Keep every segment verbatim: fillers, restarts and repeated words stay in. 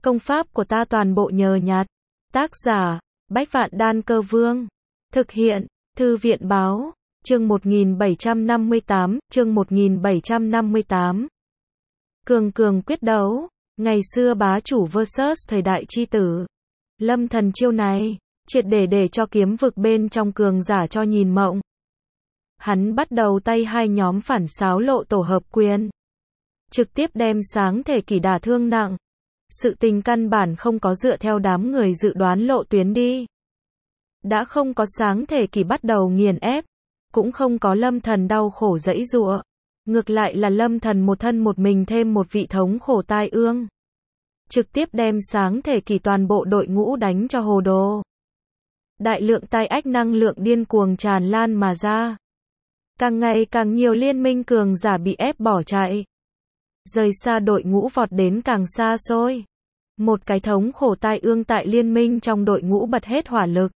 Công pháp của ta toàn bộ nhờ nhặt. Tác giả, Bách Vạn Đan Cơ Vương. Thực hiện, Thư viện Báo. Chương một nghìn bảy trăm năm mươi tám, chương một nghìn bảy trăm năm mươi tám. Cường cường quyết đấu. Ngày xưa bá chủ versus thời đại chi tử. Lâm thần chiêu này, triệt để để cho kiếm vực bên trong cường giả cho nhìn mộng. Hắn bắt đầu tay hai nhóm phản xáo lộ tổ hợp quyền. Trực tiếp đem sáng thể kỷ đả thương nặng. Sự tình căn bản không có dựa theo đám người dự đoán lộ tuyến đi. Đã không có sáng thể kỷ bắt đầu nghiền ép. Cũng không có lâm thần đau khổ dẫy dụa. Ngược lại là lâm thần một thân một mình thêm một vị thống khổ tai ương. Trực tiếp đem sáng thể kỷ toàn bộ đội ngũ đánh cho hồ đồ. Đại lượng tai ách năng lượng điên cuồng tràn lan mà ra. Càng ngày càng nhiều liên minh cường giả bị ép bỏ chạy. Rời xa đội ngũ vọt đến càng xa xôi. Một cái thống khổ tai ương tại liên minh trong đội ngũ bật hết hỏa lực.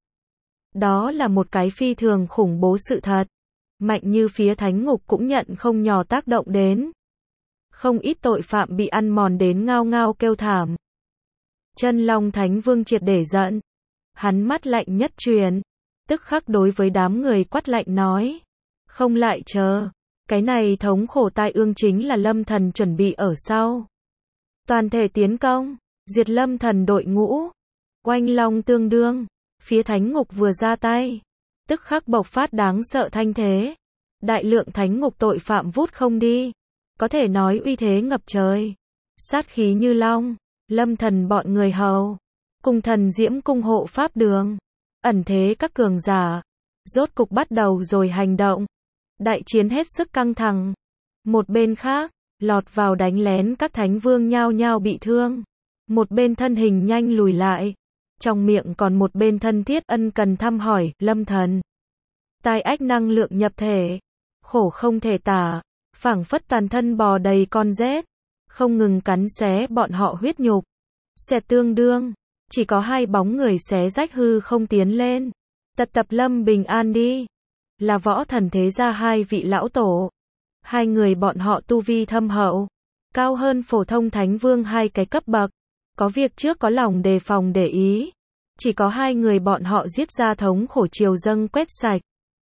Đó là một cái phi thường khủng bố sự thật. Mạnh như phía thánh ngục cũng nhận không nhỏ tác động đến. Không ít tội phạm bị ăn mòn đến ngao ngao kêu thảm. Chân Long Thánh Vương triệt để giận. Hắn mắt lạnh nhất truyền. Tức khắc đối với đám người quát lạnh nói. Không lại chờ. Cái này thống khổ tai ương chính là lâm thần chuẩn bị ở sau. Toàn thể tiến công. Diệt lâm thần đội ngũ. Oanh long tương đương. Phía thánh ngục vừa ra tay. Tức khắc bộc phát đáng sợ thanh thế. Đại lượng thánh ngục tội phạm vút không đi. Có thể nói uy thế ngập trời. Sát khí như long. Lâm thần bọn người hầu. Cùng thần diễm cung hộ pháp đường. Ẩn thế các cường giả. Rốt cục bắt đầu rồi hành động. Đại chiến hết sức căng thẳng. Một bên khác, lọt vào đánh lén các thánh vương nhao nhao bị thương. Một bên thân hình nhanh lùi lại. Trong miệng còn một bên thân thiết ân cần thăm hỏi, lâm thần. Tai ách năng lượng nhập thể. Khổ không thể tả. Phảng phất toàn thân bò đầy con rết. Không ngừng cắn xé bọn họ huyết nhục. Xẹt tương đương. Chỉ có hai bóng người xé rách hư không tiến lên. Tật tập Lâm Bình An đi. Là võ thần thế gia hai vị lão tổ. Hai người bọn họ tu vi thâm hậu. Cao hơn phổ thông thánh vương hai cái cấp bậc. Có việc trước có lòng đề phòng để ý. Chỉ có hai người bọn họ giết ra thống khổ triều dâng quét sạch.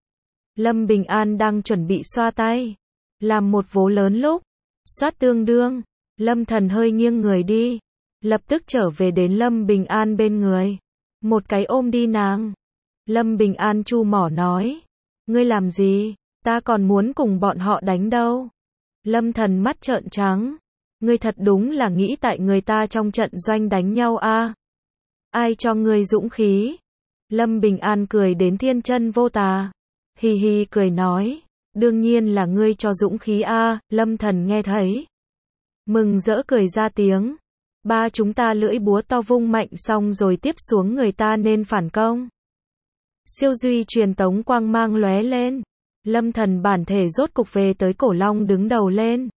Lâm Bình An đang chuẩn bị xoa tay. Làm một vố lớn lúc. Xoát tương đương. Lâm thần hơi nghiêng người đi. Lập tức trở về đến Lâm Bình An bên người. Một cái ôm đi nàng. Lâm Bình An chu mỏ nói. Ngươi làm gì? Ta còn muốn cùng bọn họ đánh đâu. Lâm thần mắt trợn trắng. Ngươi thật đúng là nghĩ tại người ta trong trận doanh đánh nhau a? À? Ai cho ngươi dũng khí? Lâm Bình An cười đến thiên chân vô tà. Hi hi cười nói. Đương nhiên là ngươi cho dũng khí a. À, Lâm thần nghe thấy. Mừng rỡ cười ra tiếng. Ba chúng ta lưỡi búa to vung mạnh xong rồi tiếp xuống người ta nên phản công. Siêu duy truyền tống quang mang lóe lên. Lâm thần bản thể rốt cục về tới cổ long đứng đầu lên.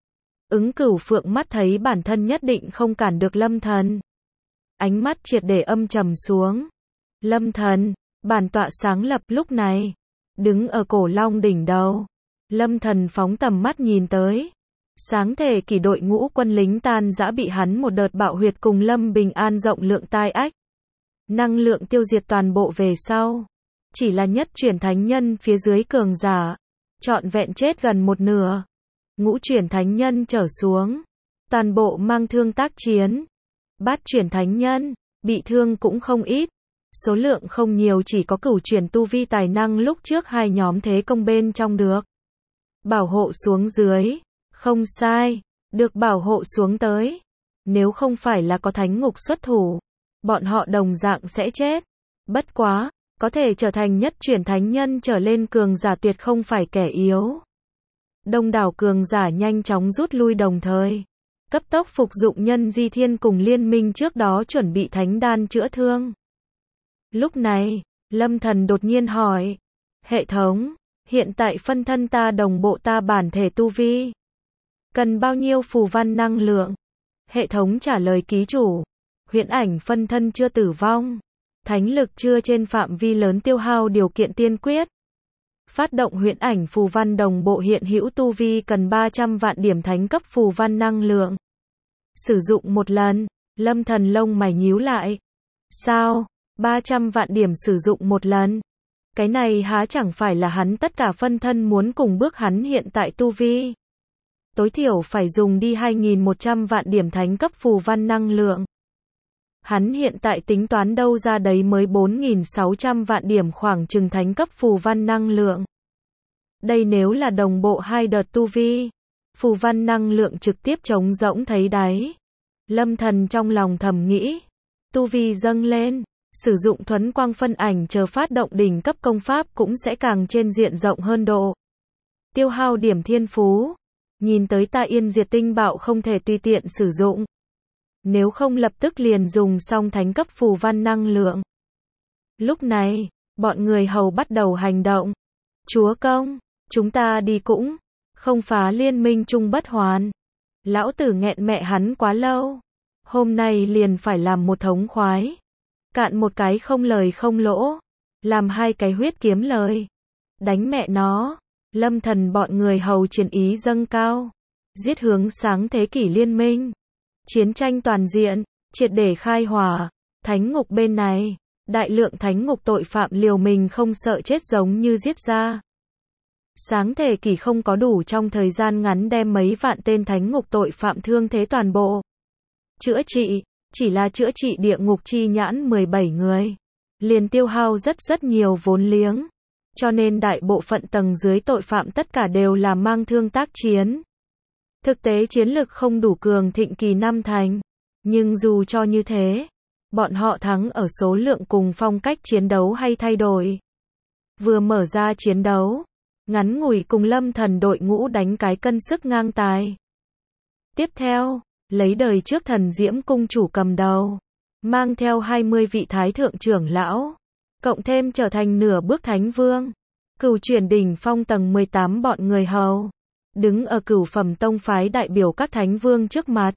Ứng Cửu Phượng mắt thấy bản thân nhất định không cản được lâm thần. Ánh mắt triệt để âm trầm xuống. Lâm thần, bản tọa sáng lập lúc này. Đứng ở cổ long đỉnh đầu. Lâm thần phóng tầm mắt nhìn tới. Sáng thể kỷ đội ngũ quân lính tan rã bị hắn một đợt bạo huyệt cùng Lâm Bình An rộng lượng tai ách. Năng lượng tiêu diệt toàn bộ về sau. Chỉ là nhất chuyển thánh nhân phía dưới cường giả. Trọn vẹn chết gần một nửa. Ngũ chuyển thánh nhân trở xuống. Toàn bộ mang thương tác chiến. Bát chuyển thánh nhân. Bị thương cũng không ít. Số lượng không nhiều chỉ có cửu chuyển tu vi tài năng lúc trước hai nhóm thế công bên trong được. Bảo hộ xuống dưới. Không sai. Được bảo hộ xuống tới. Nếu không phải là có thánh ngục xuất thủ. Bọn họ đồng dạng sẽ chết. Bất quá, có thể trở thành nhất chuyển thánh nhân trở lên cường giả tuyệt không phải kẻ yếu. Đông đảo cường giả nhanh chóng rút lui đồng thời. Cấp tốc phục dụng nhân di thiên cùng liên minh trước đó chuẩn bị thánh đan chữa thương. Lúc này, Lâm thần đột nhiên hỏi. Hệ thống, hiện tại phân thân ta đồng bộ ta bản thể tu vi. Cần bao nhiêu phù văn năng lượng? Hệ thống trả lời ký chủ. Huyễn ảnh phân thân chưa tử vong. Thánh lực chưa trên phạm vi lớn tiêu hao điều kiện tiên quyết. Phát động huyễn ảnh phù văn đồng bộ hiện hữu tu vi cần ba trăm vạn điểm thánh cấp phù văn năng lượng. Sử dụng một lần, Lâm Thần lông mày nhíu lại. Sao? ba trăm vạn điểm sử dụng một lần. Cái này há chẳng phải là hắn tất cả phân thân muốn cùng bước hắn hiện tại tu vi. Tối thiểu phải dùng đi hai nghìn một trăm vạn điểm thánh cấp phù văn năng lượng. Hắn hiện tại tính toán đâu ra đấy mới bốn nghìn sáu trăm vạn điểm khoảng chừng thánh cấp phù văn năng lượng. Đây nếu là đồng bộ hai đợt tu vi, phù văn năng lượng trực tiếp trống rỗng thấy đáy. Lâm Thần trong lòng thầm nghĩ, tu vi dâng lên, sử dụng thuấn quang phân ảnh chờ phát động đỉnh cấp công pháp cũng sẽ càng trên diện rộng hơn độ. Tiêu hao điểm thiên phú, nhìn tới ta yên diệt tinh bạo không thể tùy tiện sử dụng. Nếu không lập tức liền dùng xong thánh cấp phù văn năng lượng. Lúc này, bọn người hầu bắt đầu hành động. Chúa công, chúng ta đi cũng, không phá liên minh chung bất hoàn. Lão tử nghẹn mẹ hắn quá lâu. Hôm nay liền phải làm một thống khoái. Cạn một cái không lời không lỗ. Làm hai cái huyết kiếm lời. Đánh mẹ nó. Lâm Thần bọn người hầu chiến ý dâng cao. Giết hướng sáng thế kỷ liên minh. Chiến tranh toàn diện, triệt để khai hỏa. Thánh ngục bên này, đại lượng thánh ngục tội phạm liều mình không sợ chết giống như giết ra. Sáng thế kỷ không có đủ trong thời gian ngắn đem mấy vạn tên thánh ngục tội phạm thương thế toàn bộ. Chữa trị, chỉ là chữa trị địa ngục chi nhãn mười bảy người. Liền tiêu hao rất rất nhiều vốn liếng. Cho nên đại bộ phận tầng dưới tội phạm tất cả đều là mang thương tác chiến. Thực tế chiến lực không đủ cường thịnh kỳ năm thành. Nhưng dù cho như thế, bọn họ thắng ở số lượng cùng phong cách chiến đấu hay thay đổi. Vừa mở ra chiến đấu, ngắn ngủi cùng Lâm Thần đội ngũ đánh cái cân sức ngang tài. Tiếp theo, lấy đời trước Thần Diễm cung chủ cầm đầu, mang theo hai mươi vị thái thượng trưởng lão, cộng thêm trở thành nửa bước thánh vương, cửu chuyển đỉnh phong tầng mười tám bọn người hầu, đứng ở cửu phẩm tông phái đại biểu các thánh vương trước mặt.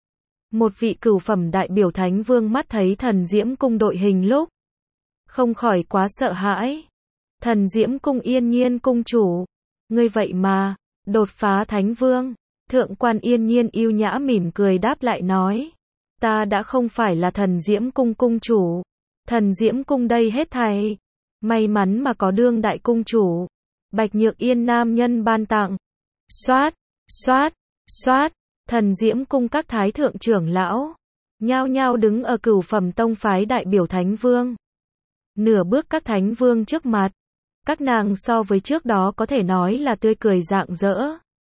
Một vị cửu phẩm đại biểu thánh vương mắt thấy Thần Diễm cung đội hình lúc, không khỏi quá sợ hãi. Thần Diễm cung Yên Nhiên cung chủ, ngươi vậy mà đột phá thánh vương. Thượng quan Yên Nhiên yêu nhã mỉm cười đáp lại nói, ta đã không phải là Thần Diễm cung cung chủ. Thần Diễm cung đây hết thảy, may mắn mà có đương đại cung chủ Bạch Nhược Yên nam nhân ban tặng. Xoát, xoát, xoát, Thần Diễm cung các thái thượng trưởng lão nhao nhao đứng ở cửu phẩm tông phái đại biểu thánh vương. Nửa bước các thánh vương trước mặt, các nàng so với trước đó có thể nói là tươi cười rạng rỡ.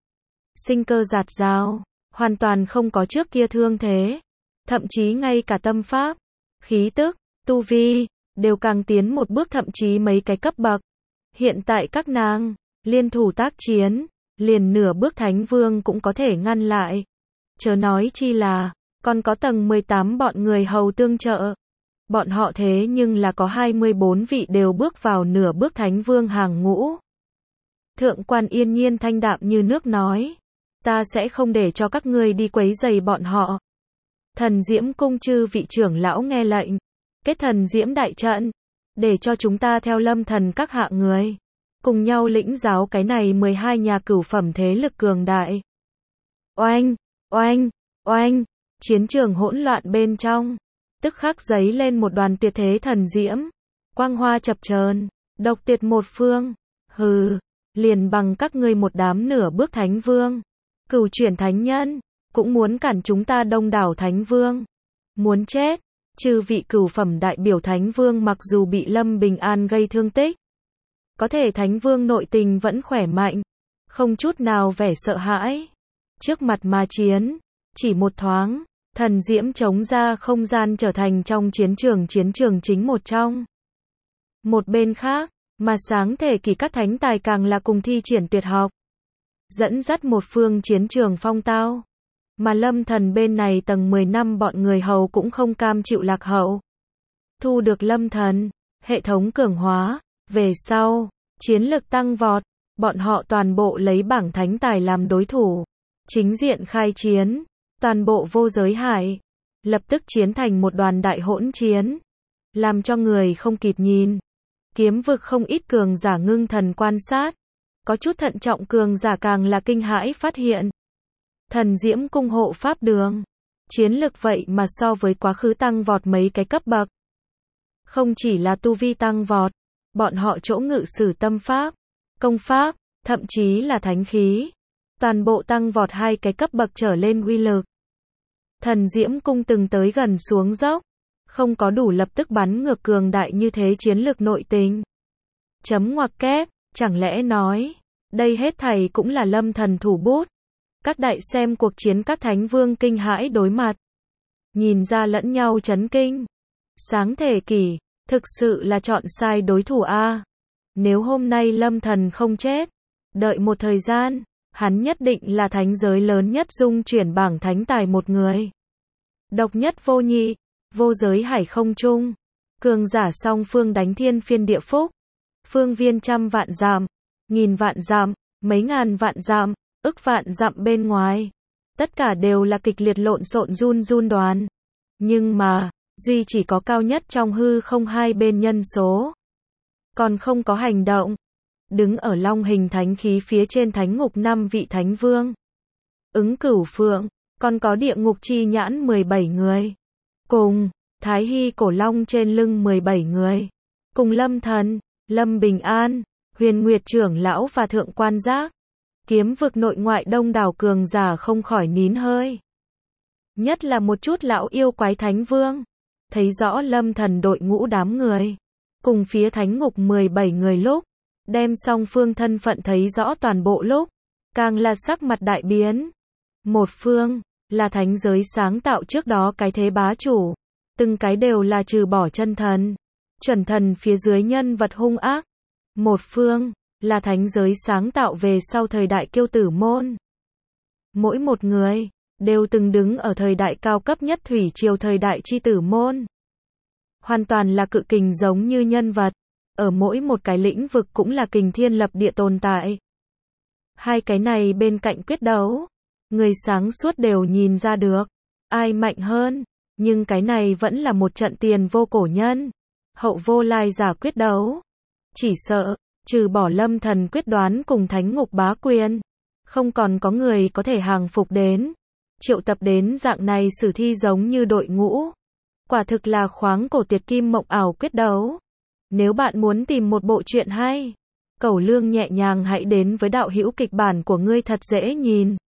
Sinh cơ dạt dào, hoàn toàn không có trước kia thương thế. Thậm chí ngay cả tâm pháp, khí tức, tu vi, đều càng tiến một bước thậm chí mấy cái cấp bậc. Hiện tại các nàng, liên thủ tác chiến, liền nửa bước thánh vương cũng có thể ngăn lại. Chớ nói chi là, còn có tầng mười tám bọn người hầu tương trợ. Bọn họ thế nhưng là có hai mươi bốn vị đều bước vào nửa bước thánh vương hàng ngũ. Thượng quan Yên Nhiên thanh đạm như nước nói, ta sẽ không để cho các ngươi đi quấy rầy bọn họ. Thần Diễm cung chư vị trưởng lão nghe lệnh, kết Thần Diễm đại trận, để cho chúng ta theo Lâm Thần các hạ người, cùng nhau lĩnh giáo cái này mười hai nhà cửu phẩm thế lực cường đại. Oanh, oanh, oanh, chiến trường hỗn loạn bên trong, tức khắc giấy lên một đoàn tuyệt thế thần diễm, quang hoa chập chờn, độc tuyệt một phương. Hừ, liền bằng các ngươi một đám nửa bước thánh vương, cửu chuyển thánh nhân, cũng muốn cản chúng ta đông đảo thánh vương. Muốn chết. Chư vị cửu phẩm đại biểu thánh vương mặc dù bị Lâm Bình An gây thương tích, có thể thánh vương nội tình vẫn khỏe mạnh, không chút nào vẻ sợ hãi. Trước mặt ma chiến, chỉ một thoáng, thần diễm chống ra không gian trở thành trong chiến trường chiến trường chính một trong. Một bên khác, mà sáng thể kỳ các thánh tài càng là cùng thi triển tuyệt học, dẫn dắt một phương chiến trường phong tao. Mà Lâm Thần bên này tầng mười năm bọn người hầu cũng không cam chịu lạc hậu. Thu được Lâm Thần, hệ thống cường hóa, về sau, chiến lực tăng vọt, bọn họ toàn bộ lấy bảng thánh tài làm đối thủ. Chính diện khai chiến, toàn bộ vô giới hải, lập tức chiến thành một đoàn đại hỗn chiến, làm cho người không kịp nhìn. Kiếm vực không ít cường giả ngưng thần quan sát, có chút thận trọng cường giả càng là kinh hãi phát hiện. Thần Diễm cung hộ pháp đường, Chiến lực vậy mà so với quá khứ tăng vọt mấy cái cấp bậc. Không chỉ là tu vi tăng vọt, bọn họ chỗ ngự sử tâm pháp, công pháp, thậm chí là thánh khí, toàn bộ tăng vọt hai cái cấp bậc trở lên uy lực. Thần Diễm Cung từng tới gần xuống dốc, không có đủ lập tức bắn ngược cường đại như thế chiến lực nội tình. Chấm ngoặc kép, chẳng lẽ nói, đây hết thảy cũng là Lâm Thần thủ bút. Các đại xem cuộc chiến các thánh vương kinh hãi đối mặt, nhìn ra lẫn nhau chấn kinh. Sáng thể kỷ, thực sự là chọn sai đối thủ a. Nếu hôm nay Lâm Thần không chết, đợi một thời gian, hắn nhất định là thánh giới lớn nhất dung chuyển bảng thánh tài một người. Độc nhất vô nhị, vô giới hải không trung, cường giả song phương đánh thiên phiên địa phúc, phương viên trăm vạn dặm, nghìn vạn dặm, mấy ngàn vạn dặm, ức vạn dặm bên ngoài, tất cả đều là kịch liệt lộn xộn run run đoàn. Nhưng mà, duy chỉ có cao nhất trong hư không hai bên nhân số, còn không có hành động. Đứng ở long hình thánh khí phía trên thánh ngục năm vị thánh vương, Ứng Cửu Phượng, còn có địa ngục chi nhãn mười bảy người, cùng Thái Hy cổ long trên lưng mười bảy người, cùng Lâm Thần, Lâm Bình An, Huyền Nguyệt trưởng lão và Thượng Quan Giác, kiếm vực nội ngoại đông đảo cường giả không khỏi nín hơi. Nhất là một chút lão yêu quái thánh vương, thấy rõ Lâm Thần đội ngũ đám người, cùng phía thánh ngục mười bảy người lúc, đem song phương thân phận thấy rõ toàn bộ lúc, càng là sắc mặt đại biến. Một phương, là thánh giới sáng tạo trước đó cái thế bá chủ, từng cái đều là trừ bỏ chân thần, chuẩn thần phía dưới nhân vật hung ác. Một phương, là thánh giới sáng tạo về sau thời đại kiêu tử môn. Mỗi một người, đều từng đứng ở thời đại cao cấp nhất thủy triều thời đại chi tử môn. Hoàn toàn là cự kình giống như nhân vật, ở mỗi một cái lĩnh vực cũng là kình thiên lập địa tồn tại. Hai cái này bên cạnh quyết đấu, người sáng suốt đều nhìn ra được, ai mạnh hơn, nhưng cái này vẫn là một trận tiền vô cổ nhân, hậu vô lai giả quyết đấu. Chỉ sợ, trừ bỏ Lâm Thần quyết đoán cùng thánh ngục bá quyền, không còn có người có thể hàng phục đến, triệu tập đến dạng này sử thi giống như đội ngũ. Quả thực là khoáng cổ tuyệt kim mộng ảo quyết đấu. Nếu bạn muốn tìm một bộ truyện hay, Cẩu Lương nhẹ nhàng hãy đến với đạo hữu kịch bản của ngươi thật dễ nhìn.